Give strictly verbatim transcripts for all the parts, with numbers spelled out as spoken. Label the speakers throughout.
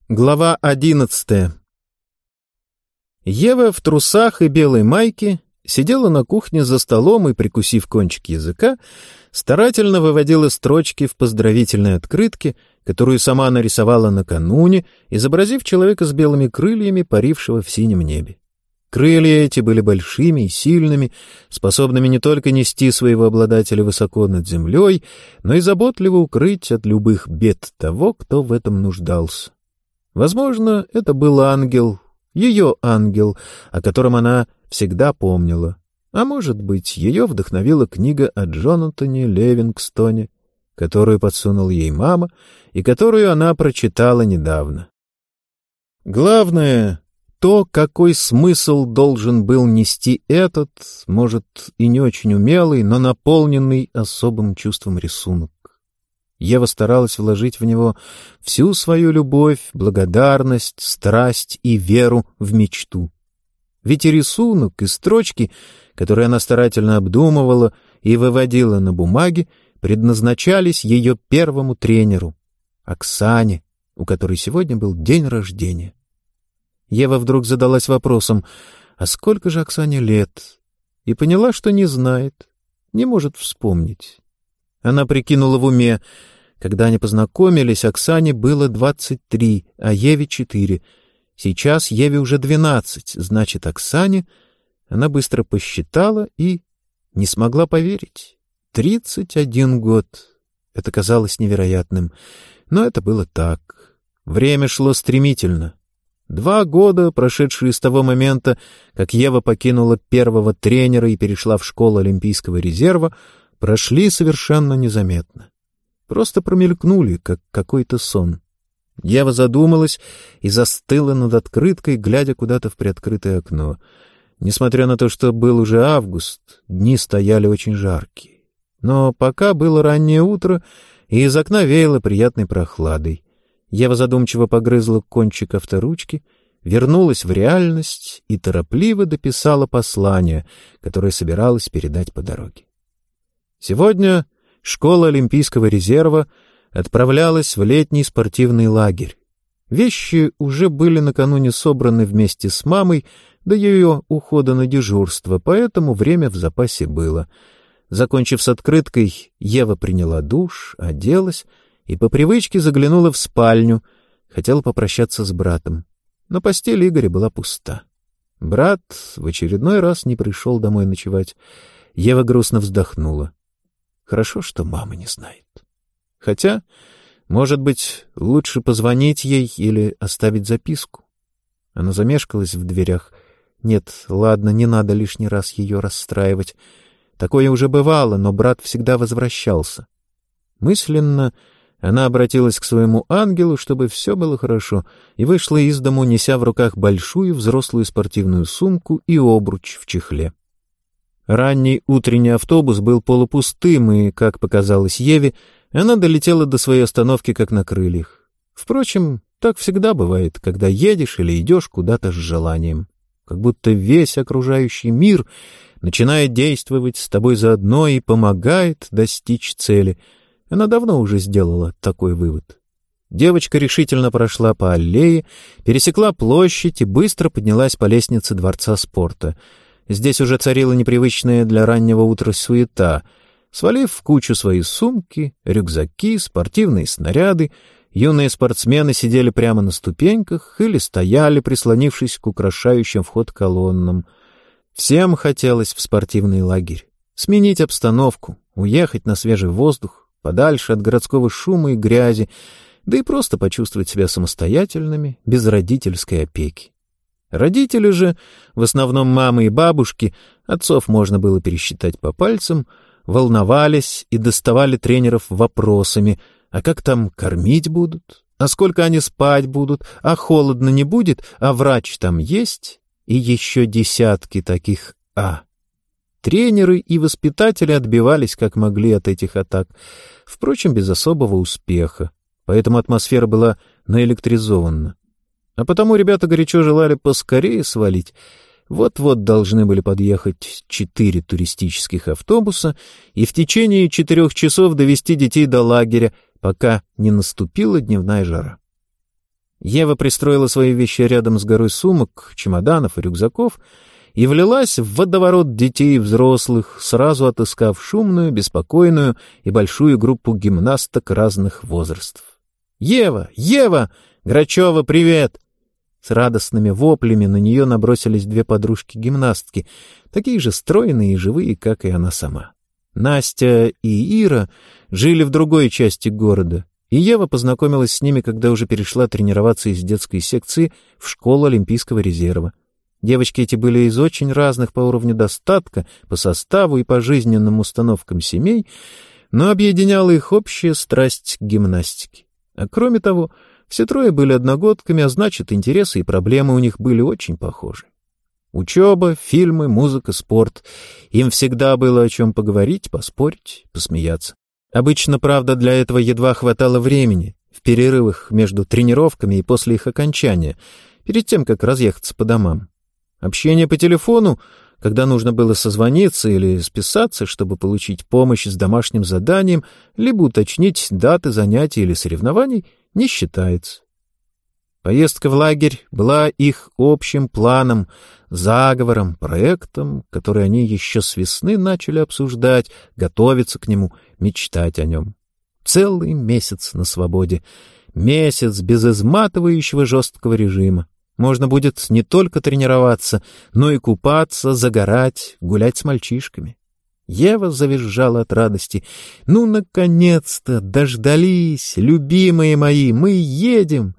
Speaker 1: Глава одиннадцатая. Ева в трусах и белой майке сидела на кухне за столом и, прикусив кончик языка, старательно выводила строчки в поздравительной открытке, которую сама нарисовала накануне, изобразив человека с белыми крыльями, парившего в синем небе. Крылья эти были большими и сильными, способными не только нести своего обладателя высоко над землей, но и заботливо укрыть от любых бед того, кто в этом нуждался. Возможно, это был ангел, ее ангел, о котором она всегда помнила. А может быть, ее вдохновила книга о Джонатане Ливингстоне, которую подсунула ей мама и которую она прочитала недавно. Главное, то, какой смысл должен был нести этот, может, и не очень умелый, но наполненный особым чувством рисунок. Ева старалась вложить в него всю свою любовь, благодарность, страсть и веру в мечту. Ведь и рисунок, и строчки, которые она старательно обдумывала и выводила на бумаге, предназначались ее первому тренеру — Оксане, у которой сегодня был день рождения. Ева вдруг задалась вопросом, а сколько же Оксане лет? И поняла, что не знает, не может вспомнить. Она прикинула в уме. Когда они познакомились, Оксане было двадцать три, а Еве четыре. Сейчас Еве уже двенадцать, значит, Оксане... Она быстро посчитала и не смогла поверить. Тридцать один год. Это казалось невероятным, но это было так. Время шло стремительно. Два года, прошедшие с того момента, как Ева покинула первого тренера и перешла в школу Олимпийского резерва, прошли совершенно незаметно. Просто промелькнули, как какой-то сон. Ева задумалась и застыла над открыткой, глядя куда-то в приоткрытое окно. Несмотря на то, что был уже август, дни стояли очень жаркие. Но пока было раннее утро, и из окна веяло приятной прохладой. Ева задумчиво погрызла кончик авторучки, вернулась в реальность и торопливо дописала послание, которое собиралась передать по дороге. Сегодня школа Олимпийского резерва отправлялась в летний спортивный лагерь. Вещи уже были накануне собраны вместе с мамой до ее ухода на дежурство, поэтому время в запасе было. Закончив с открыткой, Ева приняла душ, оделась и по привычке заглянула в спальню, хотела попрощаться с братом. Но постель Игоря была пуста. Брат в очередной раз не пришел домой ночевать. Ева грустно вздохнула. Хорошо, что мама не знает. Хотя, может быть, лучше позвонить ей или оставить записку. Она замешкалась в дверях. Нет, ладно, не надо лишний раз ее расстраивать. Такое уже бывало, но брат всегда возвращался. Мысленно она обратилась к своему ангелу, чтобы все было хорошо, и вышла из дому, неся в руках большую взрослую спортивную сумку и обруч в чехле. Ранний утренний автобус был полупустым, и, как показалось Еве, она долетела до своей остановки как на крыльях. Впрочем, так всегда бывает, когда едешь или идешь куда-то с желанием. Как будто весь окружающий мир начинает действовать с тобой заодно и помогает достичь цели. Она давно уже сделала такой вывод. Девочка решительно прошла по аллее, пересекла площадь и быстро поднялась по лестнице Дворца спорта. Здесь уже царила непривычная для раннего утра суета. Свалив в кучу свои сумки, рюкзаки, спортивные снаряды, юные спортсмены сидели прямо на ступеньках или стояли, прислонившись к украшающим вход колоннам. Всем хотелось в спортивный лагерь. Сменить обстановку, уехать на свежий воздух, подальше от городского шума и грязи, да и просто почувствовать себя самостоятельными, без родительской опеки. Родители же, в основном мамы и бабушки, отцов можно было пересчитать по пальцам, волновались и доставали тренеров вопросами: а как там кормить будут? А сколько они спать будут? А холодно не будет? А врач там есть? И еще десятки таких «а». Тренеры и воспитатели отбивались как могли от этих атак, впрочем, без особого успеха, поэтому атмосфера была наэлектризована. А потому ребята горячо желали поскорее свалить. Вот-вот должны были подъехать четыре туристических автобуса и в течение четырех часов довести детей до лагеря, пока не наступила дневная жара. Ева пристроила свои вещи рядом с горой сумок, чемоданов и рюкзаков и влилась в водоворот детей и взрослых, сразу отыскав шумную, беспокойную и большую группу гимнасток разных возрастов. «Ева! Ева! Грачева, привет!» С радостными воплями на нее набросились две подружки-гимнастки, такие же стройные и живые, как и она сама. Настя и Ира жили в другой части города, и Ева познакомилась с ними, когда уже перешла тренироваться из детской секции в школу Олимпийского резерва. Девочки эти были из очень разных по уровню достатка, по составу и по жизненным установкам семей, но объединяла их общая страсть к гимнастике. А кроме того, все трое были одногодками, а значит, интересы и проблемы у них были очень похожи. Учеба, фильмы, музыка, спорт. Им всегда было о чем поговорить, поспорить, посмеяться. Обычно, правда, для этого едва хватало времени, в перерывах между тренировками и после их окончания, перед тем, как разъехаться по домам. Общение по телефону, когда нужно было созвониться или списаться, чтобы получить помощь с домашним заданием, либо уточнить даты занятий или соревнований, не считается. Поездка в лагерь была их общим планом, заговором, проектом, который они еще с весны начали обсуждать, готовиться к нему, мечтать о нем. Целый месяц на свободе, месяц без изматывающего жесткого режима. Можно будет не только тренироваться, но и купаться, загорать, гулять с мальчишками. Ева завизжала от радости. «Ну, наконец-то! Дождались! Любимые мои! Мы едем!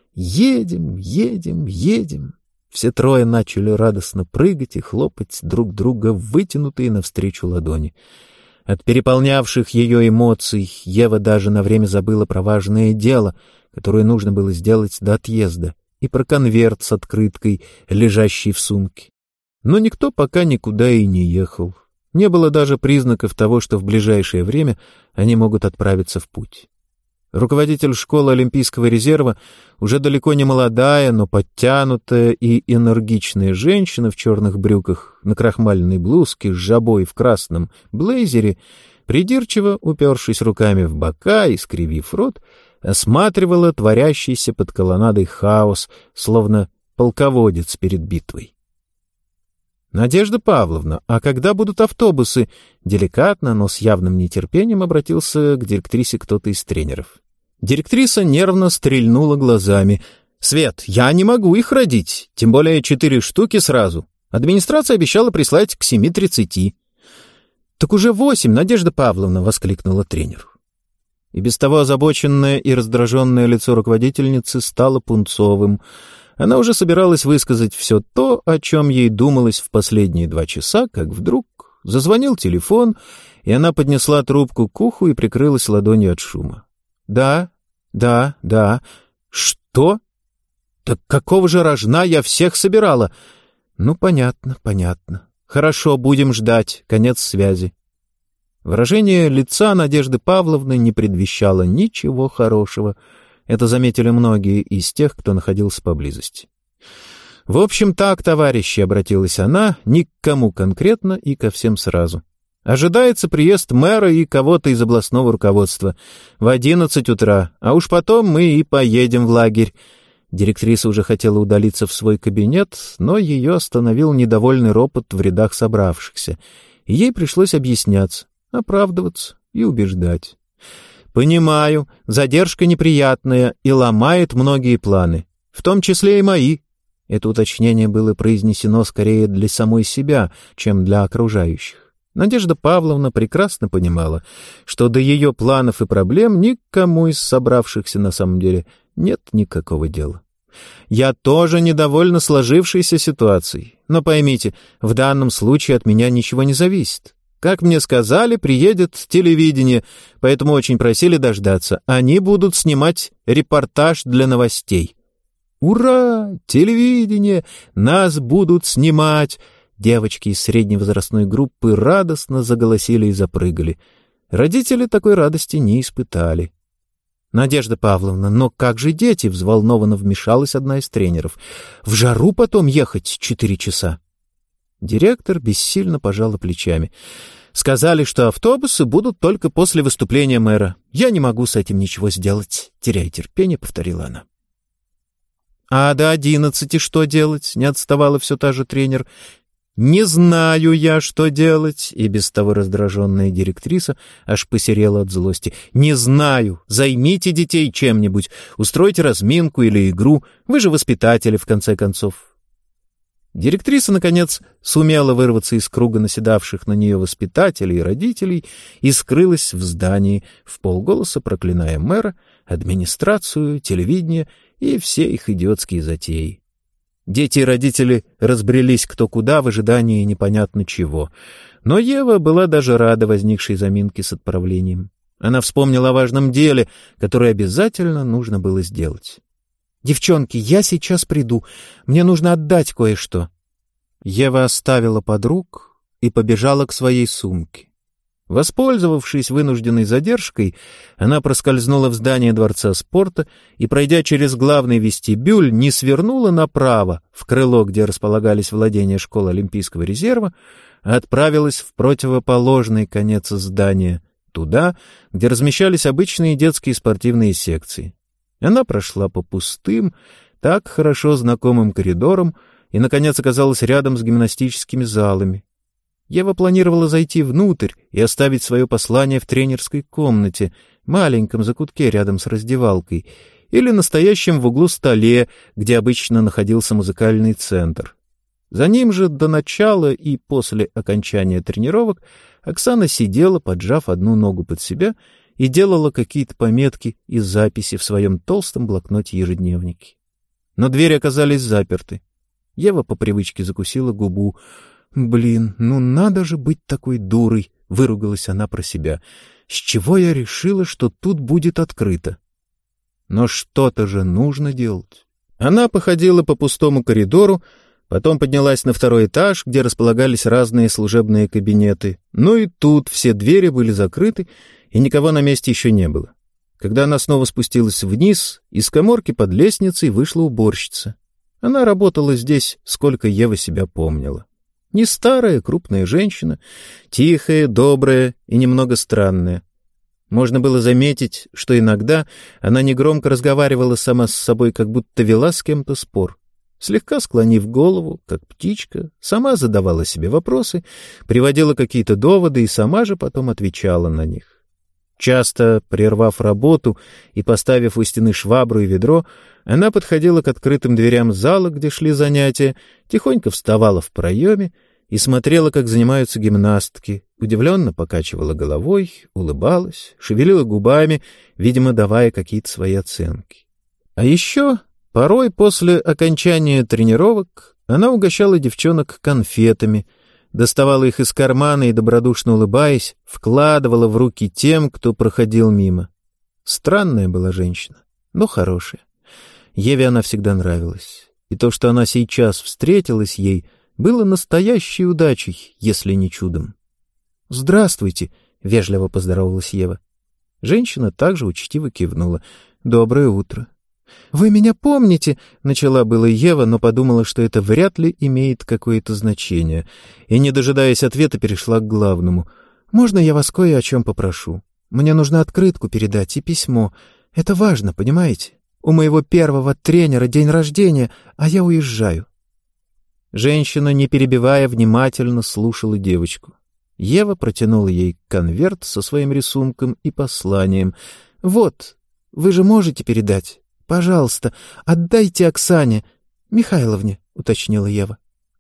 Speaker 1: Едем, едем, едем!» Все трое начали радостно прыгать и хлопать друг друга в вытянутые навстречу ладони. От переполнявших ее эмоций Ева даже на время забыла про важное дело, которое нужно было сделать до отъезда, и про конверт с открыткой, лежащий в сумке. Но никто пока никуда и не ехал. Не было даже признаков того, что в ближайшее время они могут отправиться в путь. Руководитель школы Олимпийского резерва, уже далеко не молодая, но подтянутая и энергичная женщина в черных брюках, на крахмальной блузке с жабой в красном блейзере, придирчиво, упершись руками в бока и скривив рот, осматривала творящийся под колоннадой хаос, словно полководец перед битвой. «Надежда Павловна, а когда будут автобусы?» Деликатно, но с явным нетерпением обратился к директрисе кто-то из тренеров. Директриса нервно стрельнула глазами. «Свет, я не могу их родить, тем более четыре штуки сразу. Администрация обещала прислать к семи тридцати». «Так уже восемь, Надежда Павловна!» — воскликнула тренер. И без того озабоченное и раздраженное лицо руководительницы стало пунцовым. Она уже собиралась высказать все то, о чем ей думалось в последние два часа, как вдруг зазвонил телефон, и она поднесла трубку к уху и прикрылась ладонью от шума. «Да, да, да. Что? Так какого же рожна я всех собирала?» «Ну, понятно, понятно. Хорошо, будем ждать. Конец связи». Выражение лица Надежды Павловны не предвещало ничего хорошего. Это заметили многие из тех, кто находился поблизости. «В общем, так, товарищи», — обратилась она, ни к кому конкретно и ко всем сразу. «Ожидается приезд мэра и кого-то из областного руководства в одиннадцать утра, а уж потом мы и поедем в лагерь». Директриса уже хотела удалиться в свой кабинет, но ее остановил недовольный ропот в рядах собравшихся, и ей пришлось объясняться, оправдываться и убеждать. «Понимаю, задержка неприятная и ломает многие планы, в том числе и мои». Это уточнение было произнесено скорее для самой себя, чем для окружающих. Надежда Павловна прекрасно понимала, что до ее планов и проблем никому из собравшихся на самом деле нет никакого дела. «Я тоже недовольна сложившейся ситуацией, но поймите, в данном случае от меня ничего не зависит. Как мне сказали, приедет телевидение, поэтому очень просили дождаться. Они будут снимать репортаж для новостей». «Ура! Телевидение! Нас будут снимать!» Девочки из средней возрастной группы радостно заголосили и запрыгали. Родители такой радости не испытали. «Надежда Павловна, но как же дети?» — взволнованно вмешалась одна из тренеров. «В жару потом ехать четыре часа». Директор бессильно пожала плечами. «Сказали, что автобусы будут только после выступления мэра. Я не могу с этим ничего сделать», — теряя терпение, повторила она. «А до одиннадцати что делать?» — не отставала все та же тренер. «Не знаю я, что делать», — и без того раздраженная директриса аж посерела от злости. «Не знаю. Займите детей чем-нибудь. Устройте разминку или игру. Вы же воспитатели, в конце концов». Директриса, наконец, сумела вырваться из круга наседавших на нее воспитателей и родителей и скрылась в здании, вполголоса проклиная мэра, администрацию, телевидение и все их идиотские затеи. Дети и родители разбрелись кто куда в ожидании непонятно чего. Но Ева была даже рада возникшей заминке с отправлением. Она вспомнила о важном деле, которое обязательно нужно было сделать. «Девчонки, я сейчас приду. Мне нужно отдать кое-что». Ева оставила подруг и побежала к своей сумке. Воспользовавшись вынужденной задержкой, она проскользнула в здание Дворца спорта и, пройдя через главный вестибюль, не свернула направо, в крыло, где располагались владения школы Олимпийского резерва, а отправилась в противоположный конец здания, туда, где размещались обычные детские спортивные секции. Она прошла по пустым, так хорошо знакомым коридорам и, наконец, оказалась рядом с гимнастическими залами. Ева планировала зайти внутрь и оставить свое послание в тренерской комнате, маленьком закутке рядом с раздевалкой, или настоящем в углу столе, где обычно находился музыкальный центр. За ним же до начала и после окончания тренировок Оксана сидела, поджав одну ногу под себя, и делала какие-то пометки и записи в своем толстом блокноте-ежедневнике. Но двери оказались заперты. Ева по привычке закусила губу. «Блин, ну надо же быть такой дурой!» — выругалась она про себя. «С чего я решила, что тут будет открыто?» Но что-то же нужно делать. Она походила по пустому коридору, потом поднялась на второй этаж, где располагались разные служебные кабинеты. Но и тут все двери были закрыты, и никого на месте еще не было. Когда она снова спустилась вниз, из каморки под лестницей вышла уборщица. Она работала здесь, сколько Ева себя помнила. Не старая, крупная женщина, тихая, добрая и немного странная. Можно было заметить, что иногда она негромко разговаривала сама с собой, как будто вела с кем-то спор. Слегка склонив голову, как птичка, сама задавала себе вопросы, приводила какие-то доводы и сама же потом отвечала на них. Часто, прервав работу и поставив у стены швабру и ведро, она подходила к открытым дверям зала, где шли занятия, тихонько вставала в проеме и смотрела, как занимаются гимнастки, удивленно покачивала головой, улыбалась, шевелила губами, видимо, давая какие-то свои оценки. А еще порой после окончания тренировок она угощала девчонок конфетами, доставала их из кармана и, добродушно улыбаясь, вкладывала в руки тем, кто проходил мимо. Странная была женщина, но хорошая. Еве она всегда нравилась, и то, что она сейчас встретилась ей, было настоящей удачей, если не чудом. «Здравствуйте», — вежливо поздоровалась Ева. Женщина также учтиво кивнула. «Доброе утро». «Вы меня помните?» — начала была Ева, но подумала, что это вряд ли имеет какое-то значение, и, не дожидаясь ответа, перешла к главному. «Можно я вас кое о чем попрошу? Мне нужно открытку передать и письмо. Это важно, понимаете? У моего первого тренера день рождения, а я уезжаю». Женщина, не перебивая, внимательно слушала девочку. Ева протянула ей конверт со своим рисунком и посланием. «Вот, вы же можете передать? Пожалуйста, отдайте Оксане Михайловне», — уточнила Ева.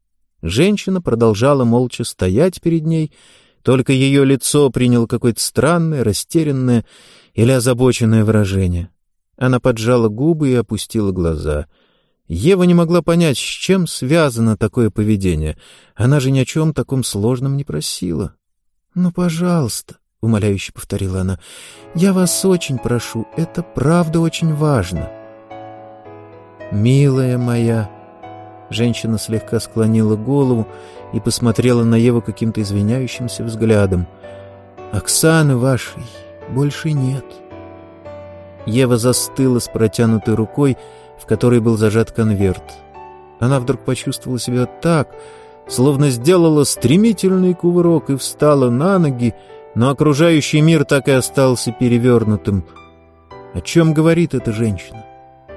Speaker 1: Женщина продолжала молча стоять перед ней, только ее лицо приняло какое-то странное, растерянное или озабоченное выражение. Она поджала губы и опустила глаза. Ева не могла понять, с чем связано такое поведение. Она же ни о чем таком сложном не просила. «Ну, пожалуйста», — умоляюще повторила она, — «я вас очень прошу, это правда очень важно». «Милая моя», — женщина слегка склонила голову и посмотрела на Еву каким-то извиняющимся взглядом, — «Оксаны вашей больше нет». Ева застыла с протянутой рукой, в которой был зажат конверт. Она вдруг почувствовала себя так, словно сделала стремительный кувырок и встала на ноги, но окружающий мир так и остался перевернутым. О чем говорит эта женщина?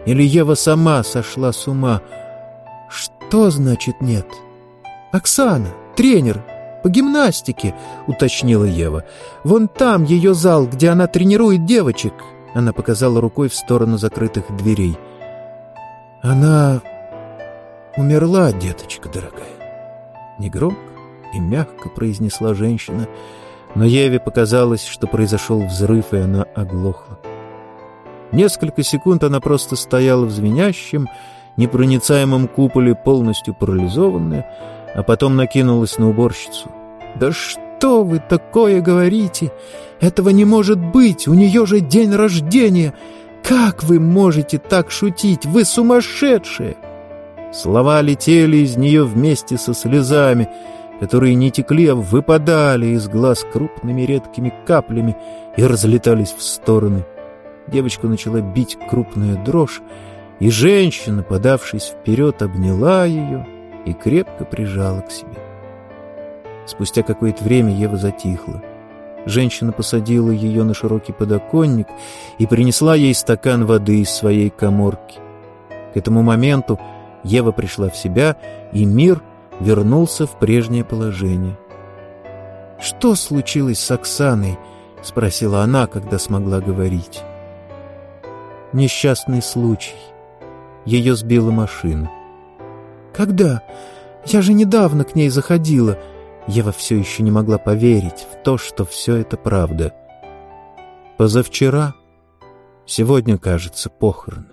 Speaker 1: Или Ева сама сошла с ума? Что значит нет? Оксана, тренер по гимнастике, уточнила Ева. Вон там ее зал, где она тренирует девочек. Она показала рукой в сторону закрытых дверей. Она умерла, деточка дорогая. Негромко и мягко произнесла женщина, но Еве показалось, что произошел взрыв, и она оглохла. Несколько секунд она просто стояла в звенящем, непроницаемом куполе, полностью парализованная, а потом накинулась на уборщицу. «Да что вы такое говорите? Этого не может быть! У нее же день рождения! Как вы можете так шутить? Вы сумасшедшие!» Слова летели из нее вместе со слезами, которые не текли, а выпадали из глаз крупными редкими каплями и разлетались в стороны. Девочку начала бить крупная дрожь, и женщина, подавшись вперед, обняла ее и крепко прижала к себе. Спустя какое-то время Ева затихла. Женщина посадила ее на широкий подоконник и принесла ей стакан воды из своей каморки. К этому моменту Ева пришла в себя, и мир вернулся в прежнее положение. «Что случилось с Оксаной?» — спросила она, когда смогла говорить. «Несчастный случай. Ее сбила машина». «Когда? Я же недавно к ней заходила». Ева все еще не могла поверить в то, что все это правда. «Позавчера. Сегодня, кажется, похороны».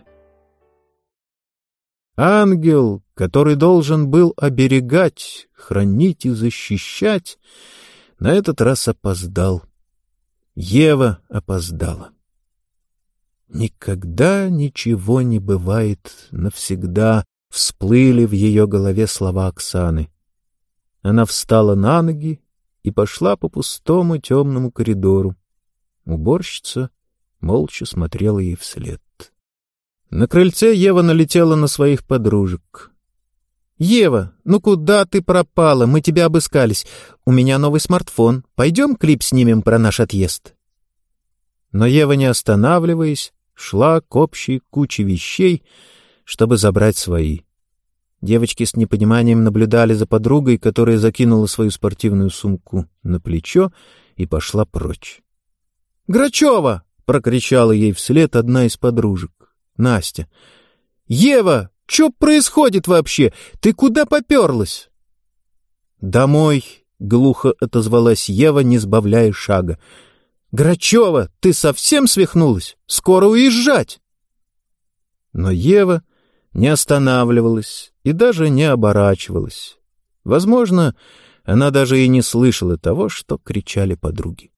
Speaker 1: Ангел, который должен был оберегать, хранить и защищать, на этот раз опоздал. Ева опоздала. «Никогда ничего не бывает навсегда», — всплыли в ее голове слова Оксаны. Она встала на ноги и пошла по пустому темному коридору. Уборщица молча смотрела ей вслед. На крыльце Ева налетела на своих подружек. «Ева, ну куда ты пропала? Мы тебя обыскались. У меня новый смартфон. Пойдем клип снимем про наш отъезд?» Но Ева, не останавливаясь, шла к общей куче вещей, чтобы забрать свои. Девочки с непониманием наблюдали за подругой, которая закинула свою спортивную сумку на плечо и пошла прочь. «Грачева!» — прокричала ей вслед одна из подружек, Настя. «Ева, что происходит вообще? Ты куда поперлась?» «Домой!» — глухо отозвалась Ева, не сбавляя шага. «Грачева, ты совсем свихнулась? Скоро уезжать!» Но Ева не останавливалась и даже не оборачивалась. Возможно, она даже и не слышала того, что кричали подруги.